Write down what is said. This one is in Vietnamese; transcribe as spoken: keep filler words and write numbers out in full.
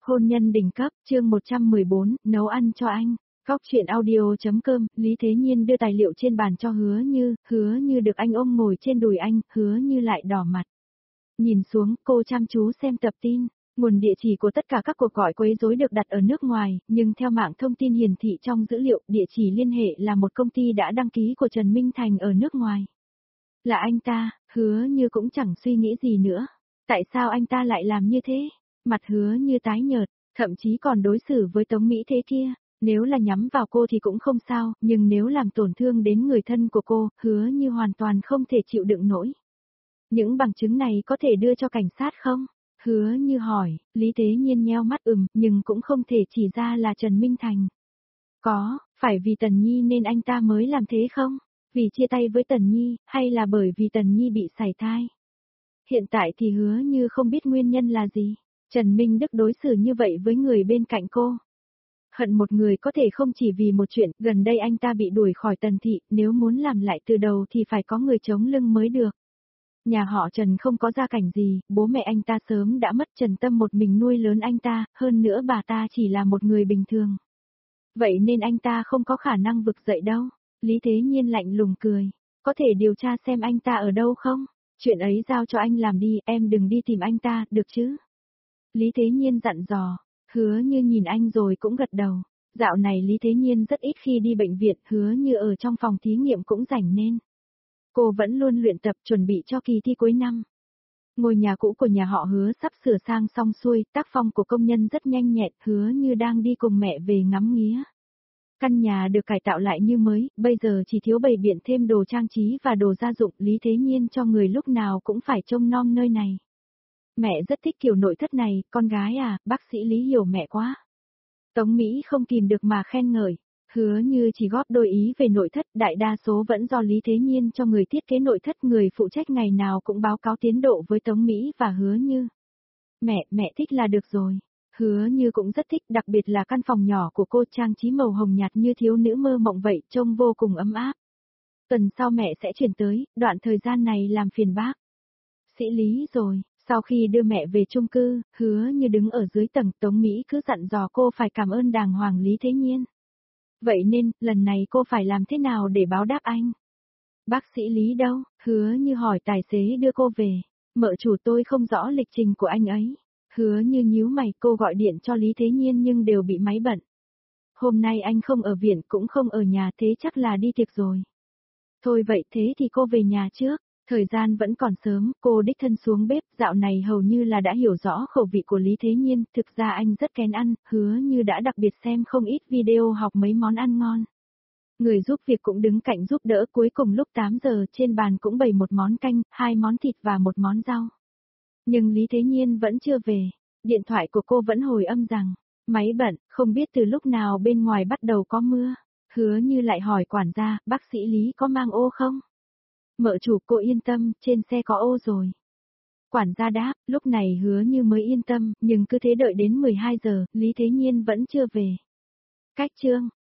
Hôn nhân đỉnh cấp, chương một trăm mười bốn, nấu ăn cho anh. Góc chuyện audio.com, Lý Thế Nhiên đưa tài liệu trên bàn cho Hứa Như, Hứa Như được anh ôm ngồi trên đùi anh, Hứa Như lại đỏ mặt. Nhìn xuống, cô chăm chú xem tập tin. Nguồn địa chỉ của tất cả các cuộc gọi quấy rối được đặt ở nước ngoài, nhưng theo mạng thông tin hiển thị trong dữ liệu, địa chỉ liên hệ là một công ty đã đăng ký của Trần Minh Thành ở nước ngoài. Là anh ta, Hứa Như cũng chẳng suy nghĩ gì nữa. Tại sao anh ta lại làm như thế? Mặt Hứa Như tái nhợt, thậm chí còn đối xử với Tống Mỹ thế kia. Nếu là nhắm vào cô thì cũng không sao, nhưng nếu làm tổn thương đến người thân của cô, Hứa Như hoàn toàn không thể chịu đựng nổi. Những bằng chứng này có thể đưa cho cảnh sát không? Hứa Như hỏi, Lý Thế Nhiên nheo mắt ừm, nhưng cũng không thể chỉ ra là Trần Minh Thành. Có, phải vì Tần Nhi nên anh ta mới làm thế không? Vì chia tay với Tần Nhi, hay là bởi vì Tần Nhi bị sảy thai? Hiện tại thì Hứa Như không biết nguyên nhân là gì. Trần Minh Đức đối xử như vậy với người bên cạnh cô. Hận một người có thể không chỉ vì một chuyện, gần đây anh ta bị đuổi khỏi Tần Thị, nếu muốn làm lại từ đầu thì phải có người chống lưng mới được. Nhà họ Trần không có gia cảnh gì, bố mẹ anh ta sớm đã mất, Trần Tâm một mình nuôi lớn anh ta, hơn nữa bà ta chỉ là một người bình thường. Vậy nên anh ta không có khả năng vực dậy đâu. Lý Thế Nhiên lạnh lùng cười. Có thể điều tra xem anh ta ở đâu không? Chuyện ấy giao cho anh làm đi, em đừng đi tìm anh ta, được chứ? Lý Thế Nhiên dặn dò. Hứa Như nhìn anh rồi cũng gật đầu. Dạo này Lý Thế Nhiên rất ít khi đi bệnh viện, Hứa Như ở trong phòng thí nghiệm cũng rảnh nên. Cô vẫn luôn luyện tập chuẩn bị cho kỳ thi cuối năm. Ngôi nhà cũ của nhà họ Hứa sắp sửa sang xong xuôi, tác phong của công nhân rất nhanh nhẹn, Hứa Như đang đi cùng mẹ về ngắm nghía. Căn nhà được cải tạo lại như mới, bây giờ chỉ thiếu bày biện thêm đồ trang trí và đồ gia dụng, Lý Thế Nhiên cho người lúc nào cũng phải trông nom nơi này. Mẹ rất thích kiểu nội thất này, con gái à, bác sĩ Lý hiểu mẹ quá. Tống Mỹ không kìm được mà khen ngợi. Hứa Như chỉ góp đôi ý về nội thất, đại đa số vẫn do Lý Thế Nhiên cho người thiết kế nội thất, người phụ trách ngày nào cũng báo cáo tiến độ với Tống Mỹ và Hứa Như. Mẹ, mẹ thích là được rồi. Hứa Như cũng rất thích, đặc biệt là căn phòng nhỏ của cô trang trí màu hồng nhạt như thiếu nữ mơ mộng vậy, trông vô cùng ấm áp. Tuần sau mẹ sẽ chuyển tới, đoạn thời gian này làm phiền bác sĩ Lý rồi. Sau khi đưa mẹ về chung cư, Hứa Như đứng ở dưới tầng, Tống Mỹ cứ dặn dò cô phải cảm ơn đàng hoàng Lý Thế Nhiên. Vậy nên, lần này cô phải làm thế nào để báo đáp anh? Bác sĩ Lý đâu? Hứa Như hỏi tài xế đưa cô về. Mợ chủ tôi không rõ lịch trình của anh ấy. Hứa Như nhíu mày, cô gọi điện cho Lý Thế Nhiên nhưng đều bị máy bận. Hôm nay anh không ở viện cũng không ở nhà, thế chắc là đi tiệc rồi. Thôi vậy thế thì cô về nhà trước. Thời gian vẫn còn sớm, cô đích thân xuống bếp, dạo này hầu như là đã hiểu rõ khẩu vị của Lý Thế Nhiên, thực ra anh rất kén ăn, Hứa Như đã đặc biệt xem không ít video học mấy món ăn ngon. Người giúp việc cũng đứng cạnh giúp đỡ, cuối cùng lúc tám giờ trên bàn cũng bày một món canh, hai món thịt và một món rau. Nhưng Lý Thế Nhiên vẫn chưa về, điện thoại của cô vẫn hồi âm rằng, máy bận, không biết từ lúc nào bên ngoài bắt đầu có mưa. Hứa Như lại hỏi quản gia, bác sĩ Lý có mang ô không? Mợ chủ cô yên tâm, trên xe có ô rồi. Quản gia đáp, lúc này Hứa Như mới yên tâm, nhưng cứ thế đợi đến mười hai giờ, Lý Thế Nhiên vẫn chưa về. Cách chương.